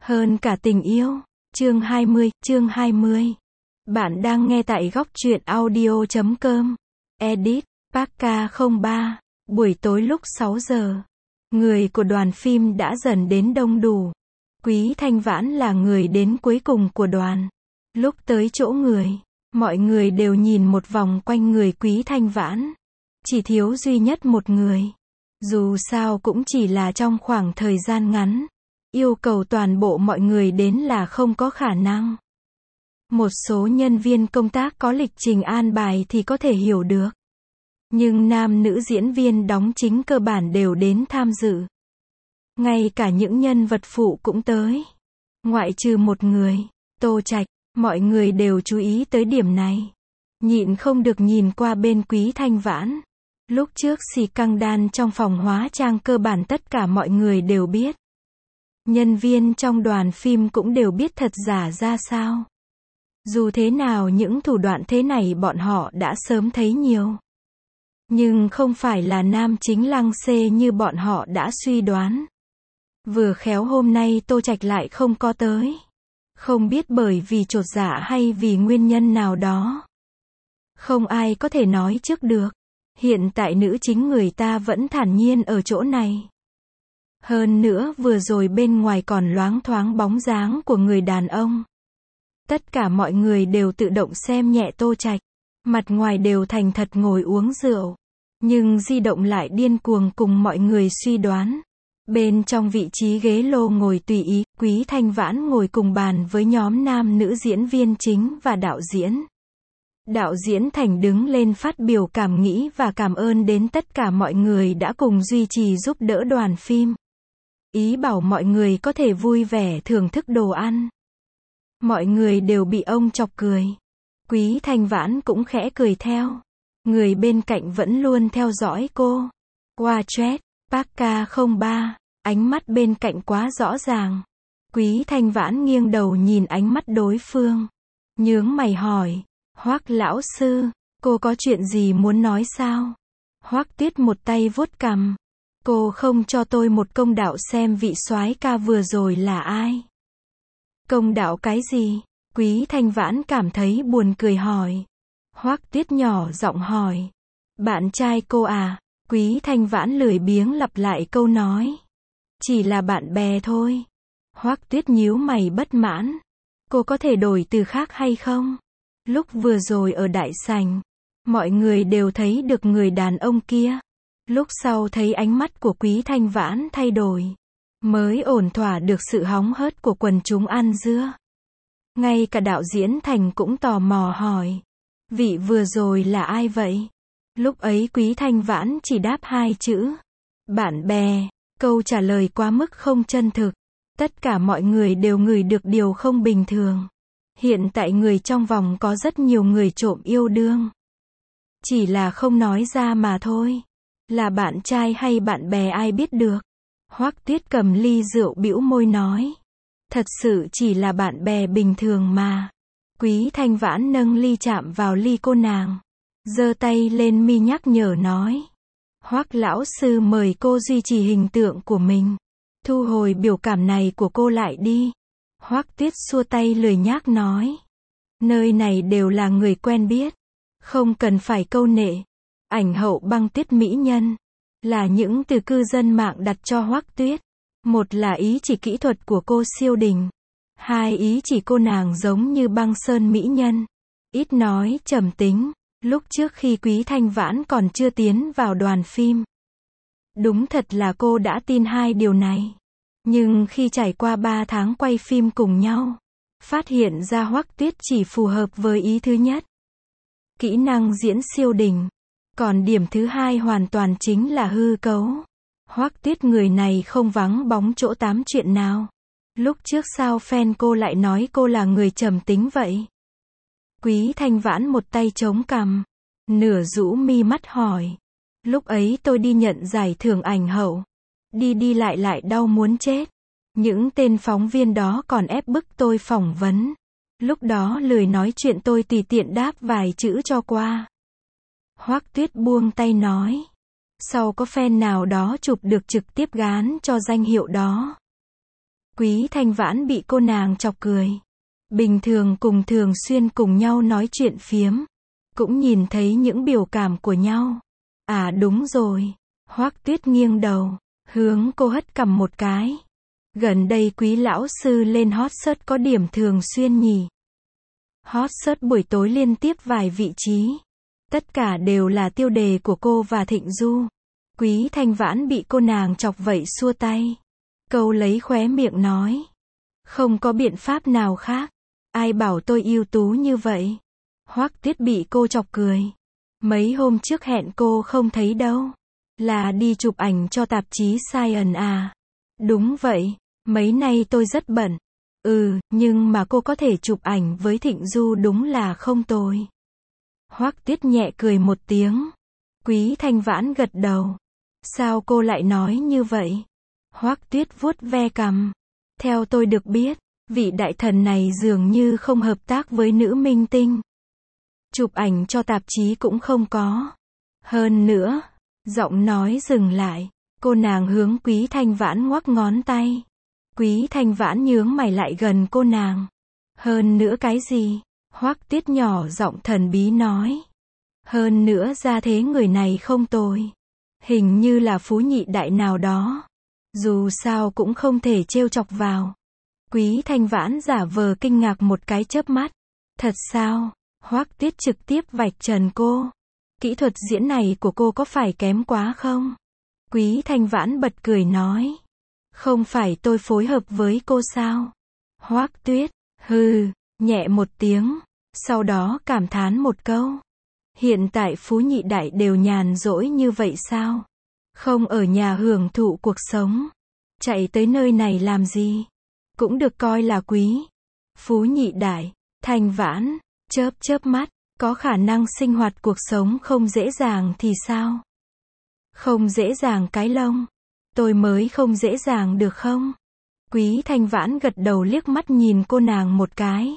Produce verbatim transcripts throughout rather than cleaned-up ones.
Hơn cả tình yêu. Chương hai mươi, chương hai mươi. Bạn đang nghe tại góc truyện audio chấm com. Edit, Parka không ba. Buổi tối lúc sáu giờ. Người của đoàn phim đã dần đến đông đủ. Quý Thanh Vãn là người đến cuối cùng của đoàn. Lúc tới chỗ người, mọi người đều nhìn một vòng quanh người Quý Thanh Vãn. Chỉ thiếu duy nhất một người. Dù sao cũng chỉ là trong khoảng thời gian ngắn. Yêu cầu toàn bộ mọi người đến là không có khả năng. Một số nhân viên công tác có lịch trình an bài thì có thể hiểu được. Nhưng nam nữ diễn viên đóng chính cơ bản đều đến tham dự. Ngay cả những nhân vật phụ cũng tới. Ngoại trừ một người, Tô Trạch, mọi người đều chú ý tới điểm này. Nhịn không được nhìn qua bên Quý Thanh Vãn. Lúc trước xì căng đan trong phòng hóa trang cơ bản tất cả mọi người đều biết. Nhân viên trong đoàn phim cũng đều biết thật giả ra sao. Dù thế nào những thủ đoạn thế này bọn họ đã sớm thấy nhiều. Nhưng không phải là nam chính lăng xê như bọn họ đã suy đoán. Vừa khéo hôm nay Tô Trạch lại không có tới. Không biết bởi vì chột dạ hay vì nguyên nhân nào đó. Không ai có thể nói trước được. Hiện tại nữ chính người ta vẫn thản nhiên ở chỗ này. Hơn nữa vừa rồi bên ngoài còn loáng thoáng bóng dáng của người đàn ông. Tất cả mọi người đều tự động xem nhẹ Tô Trạch. Mặt ngoài đều thành thật ngồi uống rượu. Nhưng di động lại điên cuồng cùng mọi người suy đoán. Bên trong vị trí ghế lô ngồi tùy ý, Quý Thanh Vãn ngồi cùng bàn với nhóm nam nữ diễn viên chính và đạo diễn. Đạo diễn Thành đứng lên phát biểu cảm nghĩ và cảm ơn đến tất cả mọi người đã cùng duy trì giúp đỡ đoàn phim. Ý bảo mọi người có thể vui vẻ thưởng thức đồ ăn. Mọi người đều bị ông chọc cười. Quý Thanh Vãn cũng khẽ cười theo. Người bên cạnh vẫn luôn theo dõi cô. Qua chat, Parka không ba, ánh mắt bên cạnh quá rõ ràng. Quý Thanh Vãn nghiêng đầu nhìn ánh mắt đối phương. Nhướng mày hỏi, Hoắc lão sư, cô có chuyện gì muốn nói sao? Hoắc Tuyết một tay vuốt cằm. Cô không cho tôi một công đạo xem vị soái ca vừa rồi là ai. Công đạo cái gì? Quý Thanh Vãn cảm thấy buồn cười hỏi. Hoắc Tuyết nhỏ giọng hỏi. Bạn trai cô à? Quý Thanh Vãn lười biếng lặp lại câu nói. Chỉ là bạn bè thôi. Hoắc Tuyết nhíu mày bất mãn. Cô có thể đổi từ khác hay không? Lúc vừa rồi ở đại sảnh, mọi người đều thấy được người đàn ông kia. Lúc sau thấy ánh mắt của Quý Thanh Vãn thay đổi, mới ổn thỏa được sự hóng hớt của quần chúng ăn dưa. Ngay cả đạo diễn Thành cũng tò mò hỏi. Vị vừa rồi là ai vậy? Lúc ấy Quý Thanh Vãn chỉ đáp hai chữ. Bạn bè. Câu trả lời quá mức không chân thực. Tất cả mọi người đều ngửi được điều không bình thường. Hiện tại người trong vòng có rất nhiều người trộm yêu đương. Chỉ là không nói ra mà thôi. Là bạn trai hay bạn bè ai biết được. Hoắc Tuyết cầm ly rượu bĩu môi nói. Thật sự chỉ là bạn bè bình thường mà. Quý Thanh Vãn nâng ly chạm vào ly cô nàng. Giơ tay lên mi nhắc nhở nói. Hoắc lão sư mời cô duy trì hình tượng của mình. Thu hồi biểu cảm này của cô lại đi. Hoắc Tuyết xua tay lười nhác nói. Nơi này đều là người quen biết. Không cần phải câu nệ. Ảnh hậu băng tuyết mỹ nhân. Là những từ cư dân mạng đặt cho Hoắc Tuyết. Một là ý chỉ kỹ thuật của cô siêu đỉnh. Hai ý chỉ cô nàng giống như băng sơn mỹ nhân. Ít nói, trầm tính. Lúc trước khi Quý Thanh Vãn còn chưa tiến vào đoàn phim. Đúng thật là cô đã tin hai điều này. Nhưng khi trải qua ba tháng quay phim cùng nhau, phát hiện ra Hoắc Tuyết chỉ phù hợp với ý thứ nhất. Kỹ năng diễn siêu đỉnh. Còn điểm thứ hai hoàn toàn chính là hư cấu. Hoắc Tuyết người này không vắng bóng chỗ tám chuyện nào. Lúc trước sao fan cô lại nói cô là người trầm tính vậy? Quý Thanh Vãn một tay chống cằm, nửa rũ mi mắt hỏi. Lúc ấy tôi đi nhận giải thưởng ảnh hậu. Đi đi lại lại đau muốn chết. Những tên phóng viên đó còn ép bức tôi phỏng vấn. Lúc đó lười nói chuyện tôi tùy tiện đáp vài chữ cho qua. Hoắc Tuyết buông tay nói. Sau có fan nào đó chụp được trực tiếp gán cho danh hiệu đó. Quý Thanh Vãn bị cô nàng chọc cười. Bình thường cùng thường xuyên cùng nhau nói chuyện phiếm. Cũng nhìn thấy những biểu cảm của nhau. À đúng rồi. Hoắc Tuyết nghiêng đầu. Hướng cô hất cằm một cái. Gần đây Quý lão sư lên hot search có điểm thường xuyên nhỉ. Hot search buổi tối liên tiếp vài vị trí. Tất cả đều là tiêu đề của cô và Thịnh Du. Quý Thanh Vãn bị cô nàng chọc vậy xua tay. Câu lấy khóe miệng nói. Không có biện pháp nào khác. Ai bảo tôi ưu tú như vậy. Hoắc Tuyết bị cô chọc cười. Mấy hôm trước hẹn cô không thấy đâu. Là đi chụp ảnh cho tạp chí Science à. Đúng vậy, mấy nay tôi rất bận. Ừ, nhưng mà cô có thể chụp ảnh với Thịnh Du đúng là không tồi. Hoắc Tuyết nhẹ cười một tiếng. Quý Thanh Vãn gật đầu. Sao cô lại nói như vậy? Hoắc Tuyết vuốt ve cằm. Theo tôi được biết, vị đại thần này dường như không hợp tác với nữ minh tinh. Chụp ảnh cho tạp chí cũng không có. Hơn nữa, giọng nói dừng lại. Cô nàng hướng Quý Thanh Vãn ngoắc ngón tay. Quý Thanh Vãn nhướng mày lại gần cô nàng. Hơn nữa cái gì? Hoắc Tuyết nhỏ giọng thần bí nói. Hơn nữa ra thế người này không tồi. Hình như là phú nhị đại nào đó. Dù sao cũng không thể trêu chọc vào. Quý Thanh Vãn giả vờ kinh ngạc một cái chớp mắt. Thật sao? Hoắc Tuyết trực tiếp vạch trần cô. Kỹ thuật diễn này của cô có phải kém quá không? Quý Thanh Vãn bật cười nói. Không phải tôi phối hợp với cô sao? Hoắc Tuyết, hừ, nhẹ một tiếng. Sau đó cảm thán một câu. Hiện tại phú nhị đại đều nhàn rỗi như vậy sao? Không ở nhà hưởng thụ cuộc sống. Chạy tới nơi này làm gì? Cũng được coi là quý. Phú nhị đại, Thanh Vãn, chớp chớp mắt, có khả năng sinh hoạt cuộc sống không dễ dàng thì sao? Không dễ dàng cái lông. Tôi mới không dễ dàng được không? Quý Thanh Vãn gật đầu liếc mắt nhìn cô nàng một cái.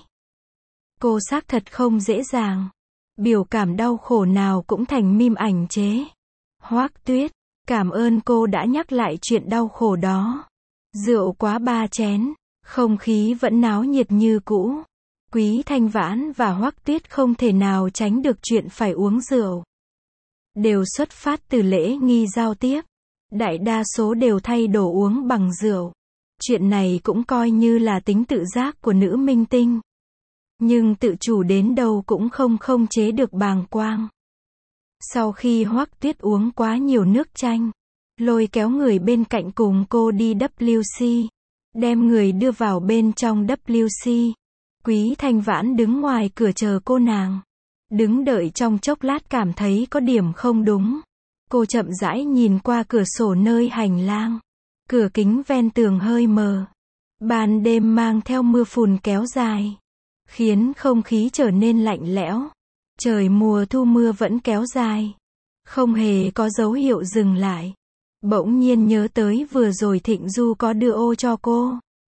Cô xác thật không dễ dàng. Biểu cảm đau khổ nào cũng thành meme ảnh chế. Hoắc Tuyết, cảm ơn cô đã nhắc lại chuyện đau khổ đó. Rượu quá ba chén, không khí vẫn náo nhiệt như cũ. Quý Thanh Vãn và Hoắc Tuyết không thể nào tránh được chuyện phải uống rượu. Đều xuất phát từ lễ nghi giao tiếp. Đại đa số đều thay đồ uống bằng rượu. Chuyện này cũng coi như là tính tự giác của nữ minh tinh. Nhưng tự chủ đến đâu cũng không không chế được bàng quang. Sau khi Hoắc Tuyết uống quá nhiều nước chanh, lôi kéo người bên cạnh cùng cô đi W C, đem người đưa vào bên trong W C. Quý Thanh Vãn đứng ngoài cửa chờ cô nàng. Đứng đợi trong chốc lát cảm thấy có điểm không đúng. Cô chậm rãi nhìn qua cửa sổ nơi hành lang. Cửa kính ven tường hơi mờ. Ban đêm mang theo mưa phùn kéo dài, khiến không khí trở nên lạnh lẽo. Trời mùa thu mưa vẫn kéo dài, không hề có dấu hiệu dừng lại. Bỗng nhiên nhớ tới vừa rồi Thịnh Du có đưa ô cho cô.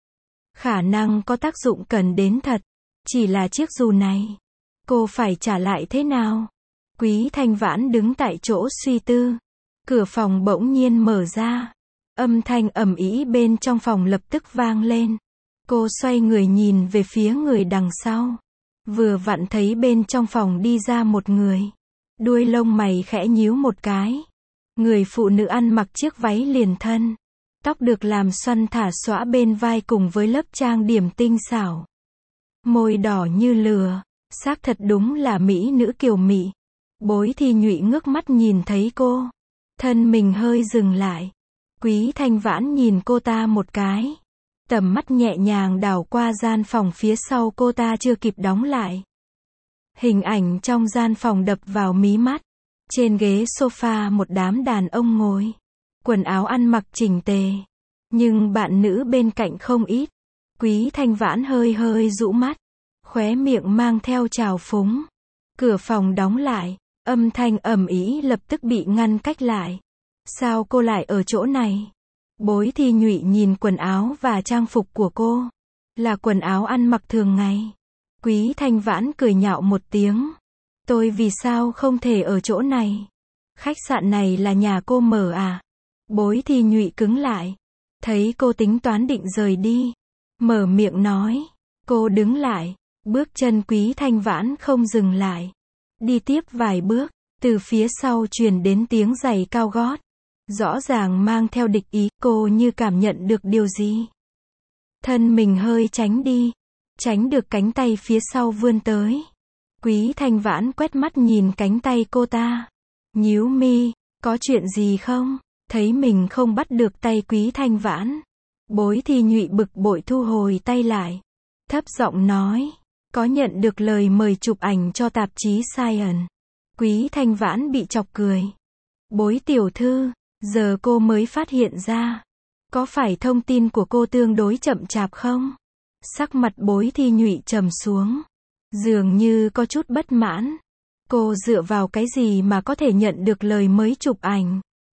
Khả năng có tác dụng cần đến thật. Chỉ là chiếc dù này, cô phải trả lại thế nào? Quý Thanh Vãn đứng tại chỗ suy tư. Cửa phòng bỗng nhiên mở ra. Âm thanh ầm ĩ bên trong phòng lập tức vang lên. Cô xoay người nhìn về phía người đằng sau. Vừa vặn thấy bên trong phòng đi ra một người. Đuôi lông mày khẽ nhíu một cái. Người phụ nữ ăn mặc chiếc váy liền thân. Tóc được làm xoăn thả xõa bên vai cùng với lớp trang điểm tinh xảo. Môi đỏ như lửa. Xác thật đúng là mỹ nữ kiều mị. Bối Thi Nhụy ngước mắt nhìn thấy cô. Thân mình hơi dừng lại. Quý Thanh Vãn nhìn cô ta một cái. Tầm mắt nhẹ nhàng đảo qua gian phòng phía sau cô ta chưa kịp đóng lại. Hình ảnh trong gian phòng đập vào mí mắt. Trên ghế sofa một đám đàn ông ngồi. Quần áo ăn mặc chỉnh tề. Nhưng bạn nữ bên cạnh không ít. Quý Thanh Vãn hơi hơi rũ mắt. Khóe miệng mang theo trào phúng. Cửa phòng đóng lại. Âm thanh ầm ĩ lập tức bị ngăn cách lại. Sao cô lại ở chỗ này? Bối Thi Nhụy nhìn quần áo và trang phục của cô. Là quần áo ăn mặc thường ngày. Quý Thanh Vãn cười nhạo một tiếng. Tôi vì sao không thể ở chỗ này? Khách sạn này là nhà cô mở à? Bối Thi Nhụy cứng lại. Thấy cô tính toán định rời đi, mở miệng nói. Cô đứng lại, bước chân Quý Thanh Vãn không dừng lại. Đi tiếp vài bước, từ phía sau truyền đến tiếng giày cao gót. Rõ ràng mang theo địch ý, cô như cảm nhận được điều gì. Thân mình hơi tránh đi, tránh được cánh tay phía sau vươn tới. Quý Thanh Vãn quét mắt nhìn cánh tay cô ta. Nhíu mi, có chuyện gì không? Thấy mình không bắt được tay Quý Thanh Vãn. Bối Thi Nhụy bực bội thu hồi tay lại. Thấp giọng nói, có nhận được lời mời chụp ảnh cho tạp chí Science. Quý Thanh Vãn bị chọc cười. Bối tiểu thư, giờ cô mới phát hiện ra. Có phải thông tin của cô tương đối chậm chạp không? Sắc mặt Bối Thi Nhụy trầm xuống. Dường như có chút bất mãn. Cô dựa vào cái gì mà có thể nhận được lời mới chụp ảnh?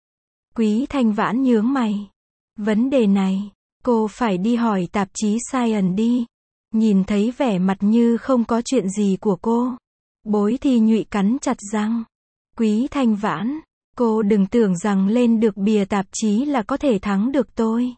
Quý Thanh Vãn nhướng mày. Vấn đề này, cô phải đi hỏi tạp chí Science đi. Nhìn thấy vẻ mặt như không có chuyện gì của cô. Bối Thi Nhụy cắn chặt răng. Quý Thanh Vãn, cô đừng tưởng rằng lên được bìa tạp chí là có thể thắng được tôi.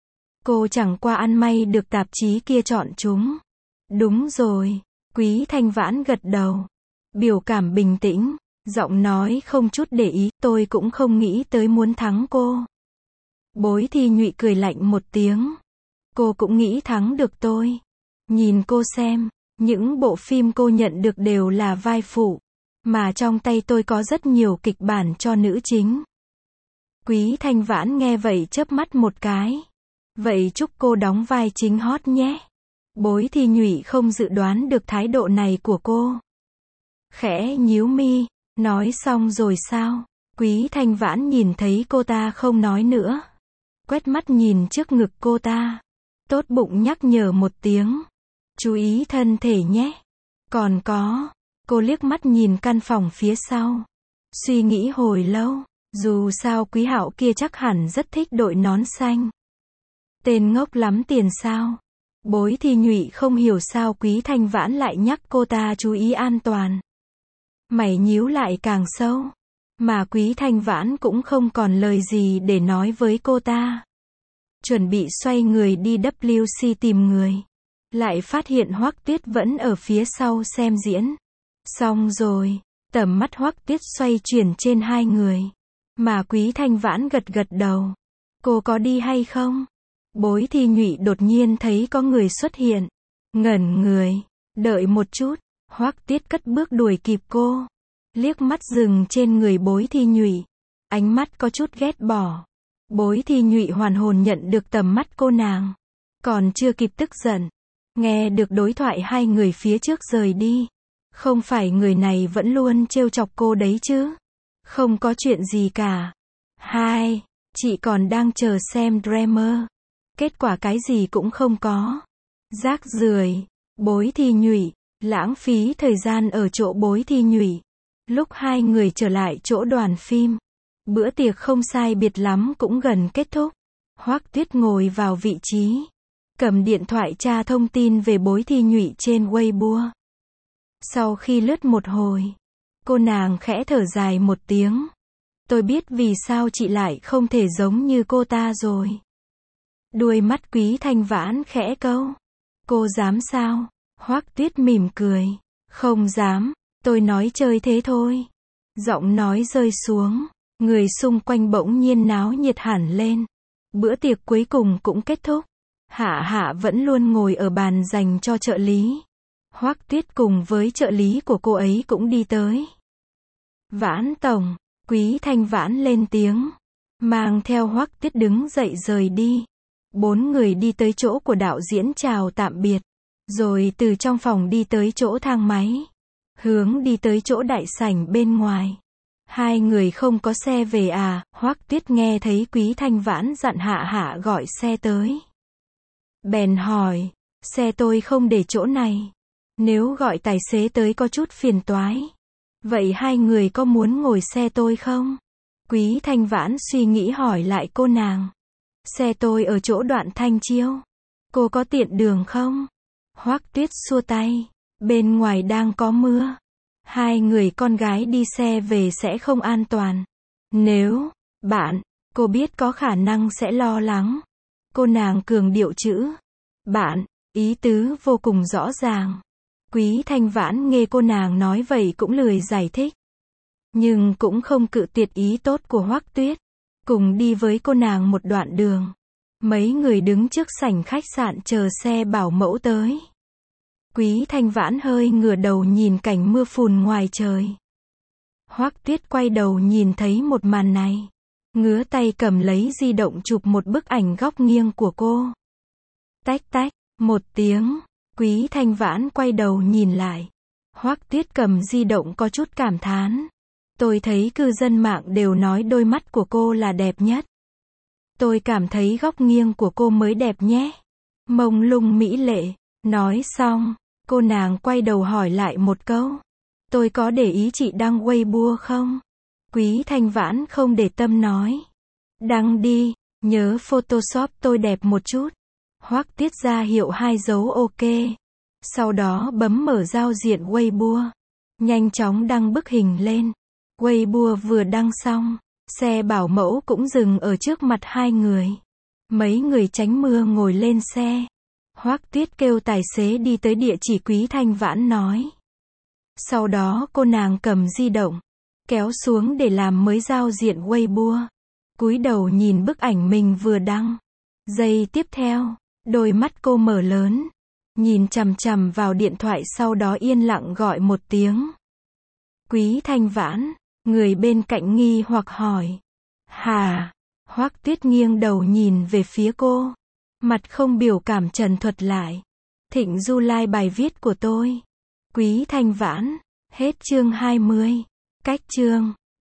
Cô chẳng qua ăn may được tạp chí kia chọn chúng. Đúng rồi. Quý Thanh Vãn gật đầu. Biểu cảm bình tĩnh, giọng nói không chút để ý, tôi cũng không nghĩ tới muốn thắng cô. Bối Thi Nhụy cười lạnh một tiếng. Cô cũng nghĩ thắng được tôi. Nhìn cô xem, những bộ phim cô nhận được đều là vai phụ, mà trong tay tôi có rất nhiều kịch bản cho nữ chính. Quý Thanh Vãn nghe vậy chớp mắt một cái. Vậy chúc cô đóng vai chính hot nhé. Bối Thi Nhụy không dự đoán được thái độ này của cô. Khẽ nhíu mi, nói xong rồi sao? Quý Thanh Vãn nhìn thấy cô ta không nói nữa. Quét mắt nhìn trước ngực cô ta. Tốt bụng nhắc nhở một tiếng. Chú ý thân thể nhé. Còn có, cô liếc mắt nhìn căn phòng phía sau. Suy nghĩ hồi lâu, dù sao Quý Hạo kia chắc hẳn rất thích đội nón xanh. Tên ngốc lắm tiền sao? Bối Thi Nhụy không hiểu sao Quý Thanh Vãn lại nhắc cô ta chú ý an toàn. Mày nhíu lại càng sâu. Mà Quý Thanh Vãn cũng không còn lời gì để nói với cô ta. Chuẩn bị xoay người đi W C tìm người. Lại phát hiện Hoắc Tuyết vẫn ở phía sau xem diễn. Xong rồi, tầm mắt Hoắc Tuyết xoay chuyển trên hai người. Mà Quý Thanh Vãn gật gật đầu. Cô có đi hay không? Bối Thi Nhụy đột nhiên thấy có người xuất hiện. Ngẩn người. Đợi một chút. Hoắc Tuyết cất bước đuổi kịp cô. Liếc mắt dừng trên người Bối Thi Nhụy. Ánh mắt có chút ghét bỏ. Bối Thi Nhụy hoàn hồn nhận được tầm mắt cô nàng. Còn chưa kịp tức giận. Nghe được đối thoại hai người phía trước rời đi. Không phải người này vẫn luôn trêu chọc cô đấy chứ? Không có chuyện gì cả. Hai, chị còn đang chờ xem Dreamer. Kết quả cái gì cũng không có. Rác rưởi. Bối Thi Nhụy. Lãng phí thời gian ở chỗ Bối Thi Nhụy. Lúc hai người trở lại chỗ đoàn phim. Bữa tiệc không sai biệt lắm cũng gần kết thúc. Hoắc Tuyết ngồi vào vị trí. Cầm điện thoại tra thông tin về Bối Thi Nhụy trên Weibo. Sau khi lướt một hồi, cô nàng khẽ thở dài một tiếng. Tôi biết vì sao chị lại không thể giống như cô ta rồi. Đuôi mắt Quý Thanh Vãn khẽ câu. Cô dám sao? Hoắc Tuyết mỉm cười. Không dám, tôi nói chơi thế thôi. Giọng nói rơi xuống, người xung quanh bỗng nhiên náo nhiệt hẳn lên. Bữa tiệc cuối cùng cũng kết thúc. Hạ Hạ vẫn luôn ngồi ở bàn dành cho trợ lý. Hoắc Tuyết cùng với trợ lý của cô ấy cũng đi tới. Vãn tổng, Quý Thanh Vãn lên tiếng, mang theo Hoắc Tuyết đứng dậy rời đi. Bốn người đi tới chỗ của đạo diễn chào tạm biệt, rồi từ trong phòng đi tới chỗ thang máy, hướng đi tới chỗ đại sảnh bên ngoài. Hai người không có xe về à? Hoắc Tuyết nghe thấy Quý Thanh Vãn dặn Hạ Hạ gọi xe tới. Bèn hỏi, xe tôi không để chỗ này. Nếu gọi tài xế tới có chút phiền toái. Vậy hai người có muốn ngồi xe tôi không? Quý Thanh Vãn suy nghĩ hỏi lại cô nàng. Xe tôi ở chỗ Đoạn Thanh Chiêu. Cô có tiện đường không? Hoắc Tuyết xua tay. Bên ngoài đang có mưa. Hai người con gái đi xe về sẽ không an toàn. Nếu bạn, cô biết có khả năng sẽ lo lắng. Cô nàng cường điệu chữ bạn, ý tứ vô cùng rõ ràng. Quý Thanh Vãn nghe cô nàng nói vậy cũng lười giải thích. Nhưng cũng không cự tuyệt ý tốt của Hoắc Tuyết. Cùng đi với cô nàng một đoạn đường. Mấy người đứng trước sảnh khách sạn chờ xe bảo mẫu tới. Quý Thanh Vãn hơi ngửa đầu nhìn cảnh mưa phùn ngoài trời. Hoắc Tuyết quay đầu nhìn thấy một màn này. Ngứa tay cầm lấy di động chụp một bức ảnh góc nghiêng của cô. Tách tách, một tiếng. Quý Thanh Vãn quay đầu nhìn lại. Hoắc Tuyết cầm di động có chút cảm thán. Tôi thấy cư dân mạng đều nói đôi mắt của cô là đẹp nhất. Tôi cảm thấy góc nghiêng của cô mới đẹp nhé. Mông lung mỹ lệ. Nói xong, cô nàng quay đầu hỏi lại một câu. Tôi có để ý chị đăng Weibo không? Quý Thanh Vãn không để tâm nói. Đăng đi, nhớ Photoshop tôi đẹp một chút. Hoắc Tuyết ra hiệu hai dấu ok. Sau đó bấm mở giao diện Weibo. Nhanh chóng đăng bức hình lên. Weibo vừa đăng xong, xe bảo mẫu cũng dừng ở trước mặt hai người. Mấy người tránh mưa ngồi lên xe. Hoắc Tuyết kêu tài xế đi tới địa chỉ Quý Thanh Vãn nói. Sau đó cô nàng cầm di động, kéo xuống để làm mới giao diện Weibo. Cúi đầu nhìn bức ảnh mình vừa đăng. Giây tiếp theo, đôi mắt cô mở lớn, nhìn chằm chằm vào điện thoại, sau đó yên lặng gọi một tiếng. Quý Thanh Vãn. Người bên cạnh nghi hoặc hỏi. Hả? Hoắc Tuyết nghiêng đầu nhìn về phía cô. Mặt không biểu cảm trần thuật lại. Thịnh Du like bài viết của tôi. Quý Thanh Vãn. Hết chương hai mươi. Cách chương.